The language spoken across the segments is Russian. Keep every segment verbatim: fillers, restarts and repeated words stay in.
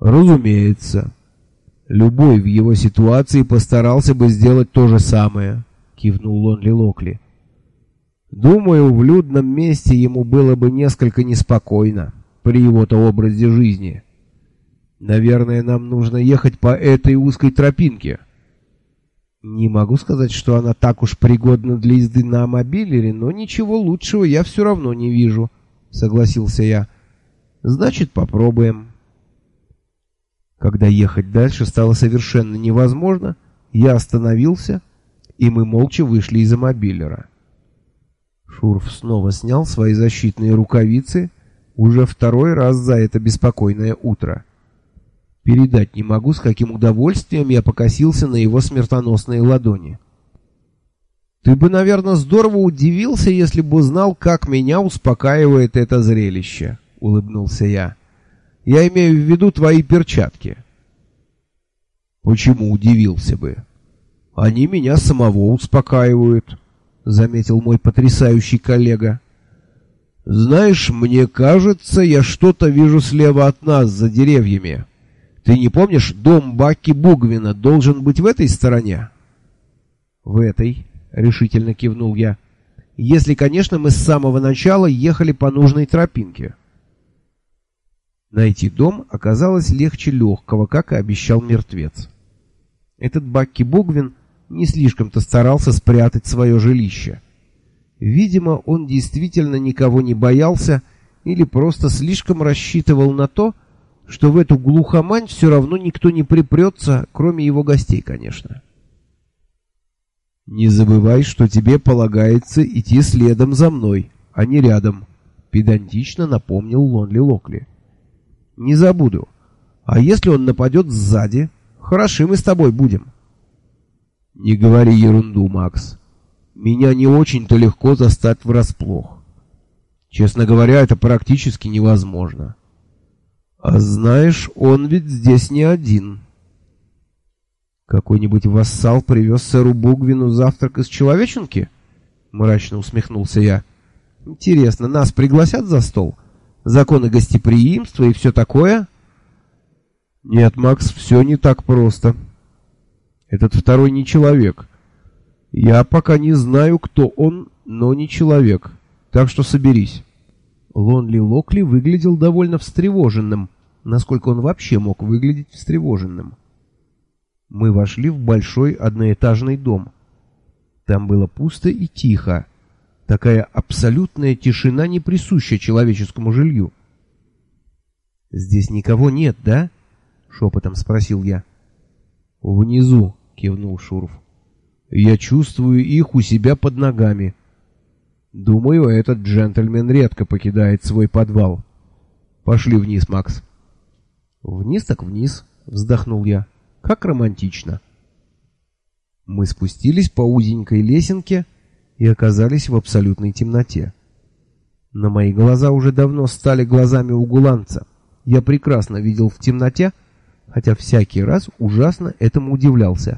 Разумеется. Любой в его ситуации постарался бы сделать то же самое, кивнул Лонли Локли. Думаю, в людном месте ему было бы несколько неспокойно при его-то образе жизни. Наверное, нам нужно ехать по этой узкой тропинке. Не могу сказать, что она так уж пригодна для езды на мобилере, но ничего лучшего я все равно не вижу, согласился я. Значит, попробуем. Когда ехать дальше стало совершенно невозможно, я остановился, и мы молча вышли из мобилера. Шурф снова снял свои защитные рукавицы, уже второй раз за это беспокойное утро. Передать не могу, с каким удовольствием я покосился на его смертоносные ладони. Ты бы, наверное, здорово удивился, если бы узнал, как меня успокаивает это зрелище, улыбнулся я. Я имею в виду твои перчатки. Почему удивился бы? Они меня самого успокаивают, заметил мой потрясающий коллега. Знаешь, мне кажется, я что-то вижу слева от нас, за деревьями. Ты не помнишь, дом Бакки Бугвина должен быть в этой стороне? В этой, решительно кивнул я. Если, конечно, мы с самого начала ехали по нужной тропинке. Найти дом оказалось легче легкого, как и обещал мертвец. Этот Бакки Бугвин не слишком-то старался спрятать свое жилище. Видимо, он действительно никого не боялся или просто слишком рассчитывал на то, что в эту глухомань все равно никто не припрется, кроме его гостей, конечно. «Не забывай, что тебе полагается идти следом за мной, а не рядом», — педантично напомнил Лонли Локли. «Не забуду. А если он нападет сзади, хороши мы с тобой будем». «Не говори ерунду, Макс. Меня не очень-то легко застать врасплох. Честно говоря, это практически невозможно. А знаешь, он ведь здесь не один». «Какой-нибудь вассал привез сэру Бугвину завтрак из Человеченки?» — мрачно усмехнулся я. «Интересно, нас пригласят за стол? Законы гостеприимства и все такое?» «Нет, Макс, все не так просто. Этот второй не человек. Я пока не знаю, кто он, но не человек. Так что соберись». Лонли Локли выглядел довольно встревоженным, насколько он вообще мог выглядеть встревоженным. Мы вошли в большой одноэтажный дом. Там было пусто и тихо. Такая абсолютная тишина не присуща человеческому жилью. «Здесь никого нет, да?» — шепотом спросил я. «Внизу», — кивнул Шурф. «Я чувствую их у себя под ногами. Думаю, этот джентльмен редко покидает свой подвал. Пошли вниз, Макс». «Вниз так вниз», — вздохнул я. «Как романтично». Мы спустились по узенькой лесенке и оказались в абсолютной темноте. Но мои глаза уже давно стали глазами угуланца. Я прекрасно видел в темноте, хотя всякий раз ужасно этому удивлялся.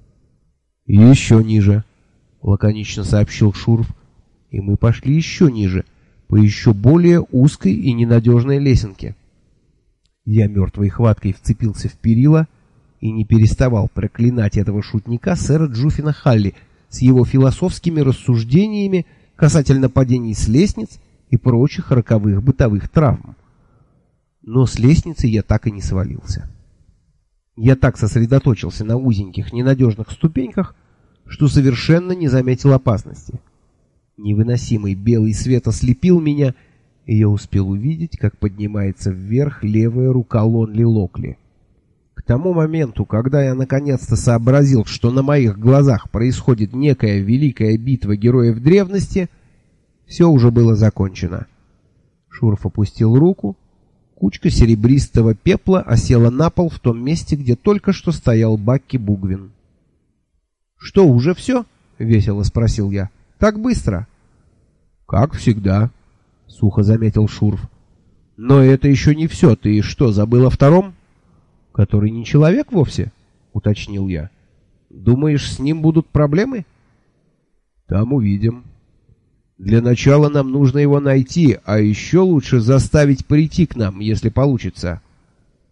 «Еще ниже», — лаконично сообщил Шурф, и мы пошли еще ниже, по еще более узкой и ненадежной лесенке. Я мертвой хваткой вцепился в перила и не переставал проклинать этого шутника сэра Джуффина Халли с его философскими рассуждениями касательно падений с лестниц и прочих роковых бытовых травм. Но с лестницы я так и не свалился. Я так сосредоточился на узеньких, ненадежных ступеньках, что совершенно не заметил опасности. Невыносимый белый свет ослепил меня, и я успел увидеть, как поднимается вверх левая рука Лонли Локли. К тому моменту, когда я наконец-то сообразил, что на моих глазах происходит некая великая битва героев древности, все уже было закончено. Шурф опустил руку, кучка серебристого пепла осела на пол в том месте, где только что стоял Бакки Бугвин. «Что, уже все?» — весело спросил я. «Так быстро?» «Как всегда», — сухо заметил Шурф. «Но это еще не все. Ты что, забыл о втором?» «Который не человек вовсе?» — уточнил я. «Думаешь, с ним будут проблемы?» «Там увидим. Для начала нам нужно его найти, а еще лучше заставить прийти к нам, если получится».